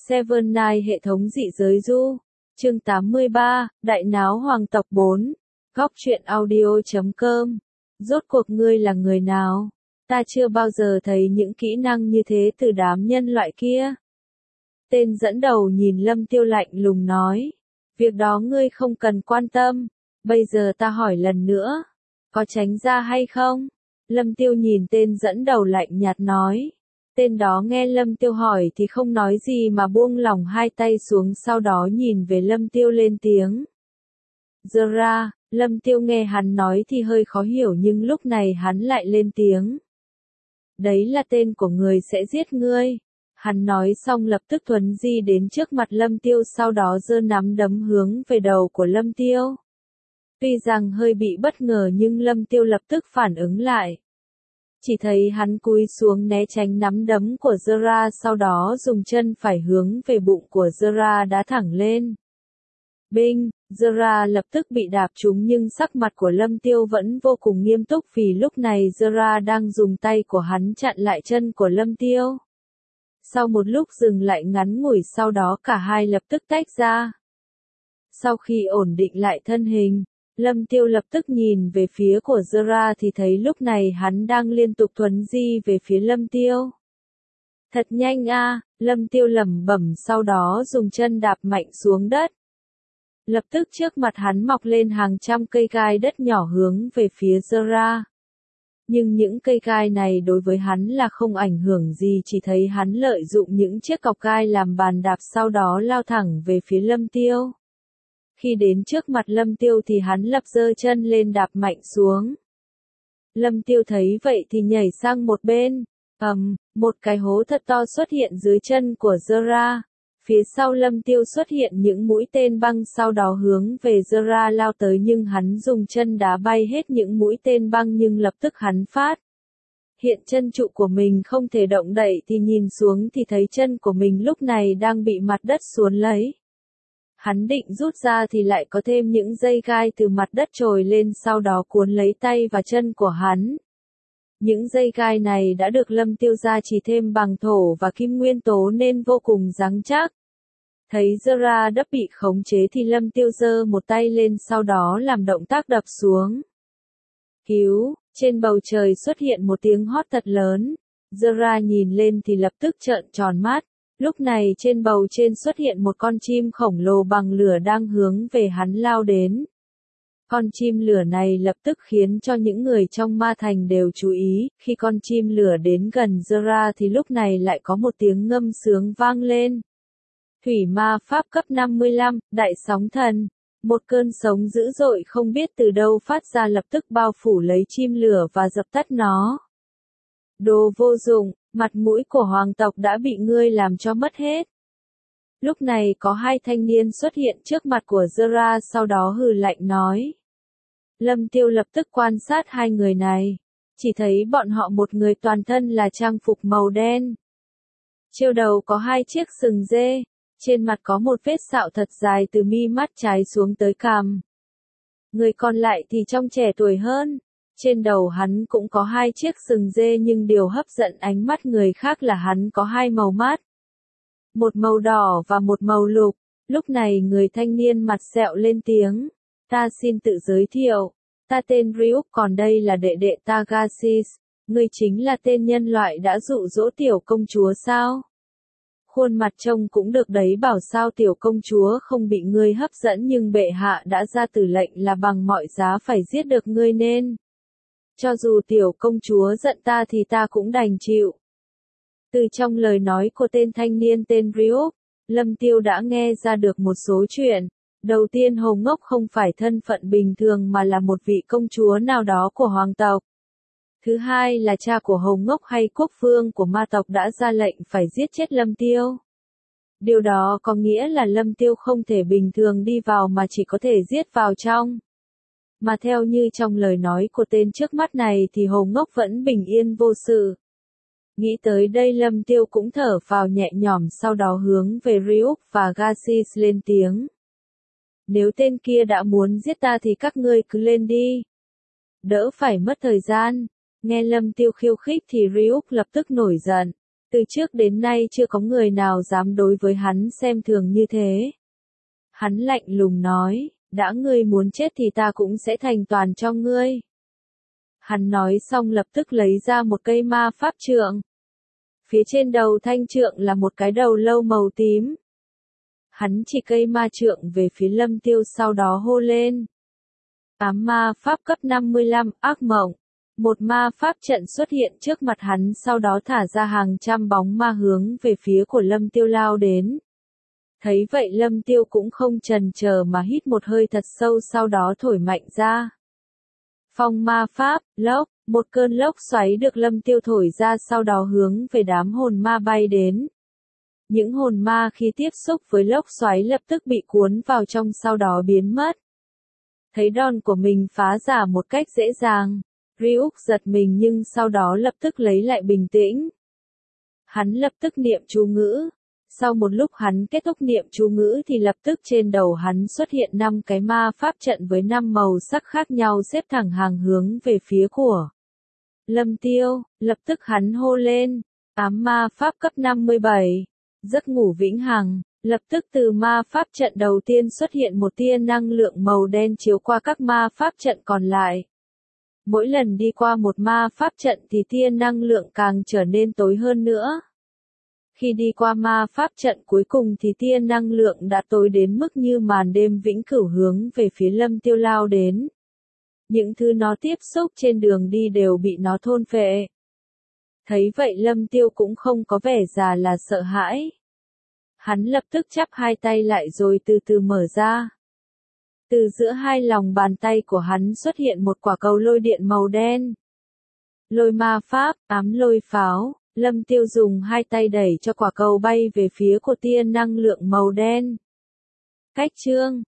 Seven Night hệ thống dị giới du. Chương 83, Đại náo hoàng tộc 4. Góc truyện audio.com. Rốt cuộc ngươi là người nào? Ta chưa bao giờ thấy những kỹ năng như thế từ đám nhân loại kia. Tên dẫn đầu nhìn Lâm Tiêu lạnh lùng nói. Việc đó ngươi không cần quan tâm. Bây giờ ta hỏi lần nữa. Có tránh ra hay không? Lâm Tiêu nhìn tên dẫn đầu lạnh nhạt nói. Tên đó nghe Lâm Tiêu hỏi thì không nói gì mà buông lỏng hai tay xuống, sau đó nhìn về Lâm Tiêu lên tiếng. Zora. Lâm Tiêu nghe hắn nói thì hơi khó hiểu, nhưng lúc này hắn lại lên tiếng. Đấy là tên của người sẽ giết ngươi. Hắn nói xong lập tức thuấn di đến trước mặt Lâm Tiêu, sau đó giơ nắm đấm hướng về đầu của Lâm Tiêu. Tuy rằng hơi bị bất ngờ nhưng Lâm Tiêu lập tức phản ứng lại. Chỉ thấy hắn cúi xuống né tránh nắm đấm của Zora, sau đó dùng chân phải hướng về bụng của Zora đá thẳng lên. Binh, Zora lập tức bị đạp trúng, nhưng sắc mặt của Lâm Tiêu vẫn vô cùng nghiêm túc vì lúc này Zora đang dùng tay của hắn chặn lại chân của Lâm Tiêu. Sau một lúc dừng lại ngắn ngủi, sau đó cả hai lập tức tách ra. Sau khi ổn định lại thân hình, Lâm Tiêu lập tức nhìn về phía của Zora thì thấy lúc này hắn đang liên tục thuấn di về phía Lâm Tiêu. Thật nhanh a, Lâm Tiêu lẩm bẩm, sau đó dùng chân đạp mạnh xuống đất. Lập tức trước mặt hắn mọc lên hàng trăm cây gai đất nhỏ hướng về phía Zora. Nhưng những cây gai này đối với hắn là không ảnh hưởng gì, chỉ thấy hắn lợi dụng những chiếc cọc gai làm bàn đạp, sau đó lao thẳng về phía Lâm Tiêu. Khi đến trước mặt Lâm Tiêu thì hắn lập giơ chân lên đạp mạnh xuống. Lâm Tiêu thấy vậy thì nhảy sang một bên. Một cái hố thật to xuất hiện dưới chân của Zora. Phía sau Lâm Tiêu xuất hiện những mũi tên băng, sau đó hướng về Zora lao tới, nhưng hắn dùng chân đá bay hết những mũi tên băng, nhưng lập tức hắn phát hiện chân trụ của mình không thể động đậy thì nhìn xuống thì thấy chân của mình lúc này đang bị mặt đất cuốn lấy. Hắn định rút ra thì lại có thêm những dây gai từ mặt đất trồi lên, sau đó cuốn lấy tay và chân của hắn. Những dây gai này đã được Lâm Tiêu gia trì thêm bằng thổ và kim nguyên tố nên vô cùng rắn chắc. Thấy Zora đã bị khống chế thì Lâm Tiêu giơ một tay lên, sau đó làm động tác đập xuống. Cứu! Trên bầu trời xuất hiện một tiếng hót thật lớn. Zora nhìn lên thì lập tức trợn tròn mắt. Lúc này trên bầu trên xuất hiện một con chim khổng lồ bằng lửa đang hướng về hắn lao đến. Con chim lửa này lập tức khiến cho những người trong ma thành đều chú ý. Khi con chim lửa đến gần Zora thì lúc này lại có một tiếng ngâm sướng vang lên. Thủy ma pháp cấp 55, đại sóng thần. Một cơn sóng dữ dội không biết từ đâu phát ra lập tức bao phủ lấy chim lửa và dập tắt nó. Đồ vô dụng, mặt mũi của hoàng tộc đã bị ngươi làm cho mất hết. Lúc này có hai thanh niên xuất hiện trước mặt của Zora, sau đó hừ lạnh nói. Lâm Tiêu lập tức quan sát hai người này. Chỉ thấy bọn họ một người toàn thân là trang phục màu đen. Trên đầu có hai chiếc sừng dê. Trên mặt có một vết sẹo thật dài từ mi mắt trái xuống tới cằm. Người còn lại thì trông trẻ tuổi hơn. Trên đầu hắn cũng có hai chiếc sừng dê, nhưng điều hấp dẫn ánh mắt người khác là hắn có hai màu mắt. Một màu đỏ và một màu lục. Lúc này người thanh niên mặt sẹo lên tiếng. Ta xin tự giới thiệu. Ta tên Ryuk, còn đây là đệ đệ ta Gasis. Ngươi chính là tên nhân loại đã dụ dỗ tiểu công chúa sao? Khuôn mặt trông cũng được đấy, bảo sao tiểu công chúa không bị ngươi hấp dẫn, nhưng bệ hạ đã ra tử lệnh là bằng mọi giá phải giết được ngươi, nên cho dù tiểu công chúa giận ta thì ta cũng đành chịu. Từ trong lời nói của tên thanh niên tên Ryuk, Lâm Tiêu đã nghe ra được một số chuyện. Đầu tiên, Hồ Ngốc không phải thân phận bình thường mà là một vị công chúa nào đó của hoàng tộc. Thứ hai là cha của Hồ Ngốc hay quốc vương của ma tộc đã ra lệnh phải giết chết Lâm Tiêu. Điều đó có nghĩa là Lâm Tiêu không thể bình thường đi vào mà chỉ có thể giết vào trong. Mà theo như trong lời nói của tên trước mắt này thì Hồ Ngốc vẫn bình yên vô sự. Nghĩ tới đây Lâm Tiêu cũng thở phào nhẹ nhõm, sau đó hướng về Ryuk và Gasis lên tiếng. Nếu tên kia đã muốn giết ta thì các ngươi cứ lên đi. Đỡ phải mất thời gian. Nghe Lâm Tiêu khiêu khích thì Ryuk lập tức nổi giận. Từ trước đến nay chưa có người nào dám đối với hắn xem thường như thế. Hắn lạnh lùng nói, đã ngươi muốn chết thì ta cũng sẽ thành toàn cho ngươi. Hắn nói xong lập tức lấy ra một cây ma pháp trượng. Phía trên đầu thanh trượng là một cái đầu lâu màu tím. Hắn chỉ cây ma trượng về phía Lâm Tiêu sau đó hô lên. Ám ma pháp cấp 55, ác mộng. Một ma pháp trận xuất hiện trước mặt hắn sau đó thả ra hàng trăm bóng ma hướng về phía của Lâm Tiêu lao đến. Thấy vậy Lâm Tiêu cũng không chần chờ mà hít một hơi thật sâu sau đó thổi mạnh ra. Phong ma pháp, lốc, một cơn lốc xoáy được Lâm Tiêu thổi ra sau đó hướng về đám hồn ma bay đến. Những hồn ma khi tiếp xúc với lốc xoáy lập tức bị cuốn vào trong sau đó biến mất. Thấy đòn của mình phá giả một cách dễ dàng, Ryuk giật mình nhưng sau đó lập tức lấy lại bình tĩnh. Hắn lập tức niệm chú ngữ. Sau một lúc hắn kết thúc niệm chú ngữ thì lập tức trên đầu hắn xuất hiện 5 cái ma pháp trận với 5 màu sắc khác nhau xếp thẳng hàng hướng về phía của Lâm Tiêu. Lập tức hắn hô lên, ám ma pháp cấp 57, giấc ngủ vĩnh hằng. Lập tức từ ma pháp trận đầu tiên xuất hiện một tia năng lượng màu đen chiếu qua các ma pháp trận còn lại. Mỗi lần đi qua một ma pháp trận thì tia năng lượng càng trở nên tối hơn nữa. Khi đi qua ma pháp trận cuối cùng thì tia năng lượng đã tối đến mức như màn đêm vĩnh cửu hướng về phía Lâm Tiêu lao đến. Những thứ nó tiếp xúc trên đường đi đều bị nó thôn phệ. Thấy vậy Lâm Tiêu cũng không có vẻ già là sợ hãi. Hắn lập tức chắp hai tay lại rồi từ từ mở ra. Từ giữa hai lòng bàn tay của hắn xuất hiện một quả cầu lôi điện màu đen. Lôi ma pháp, ám lôi pháo. Lâm Tiêu dùng hai tay đẩy cho quả cầu bay về phía của tia năng lượng màu đen. Cách chương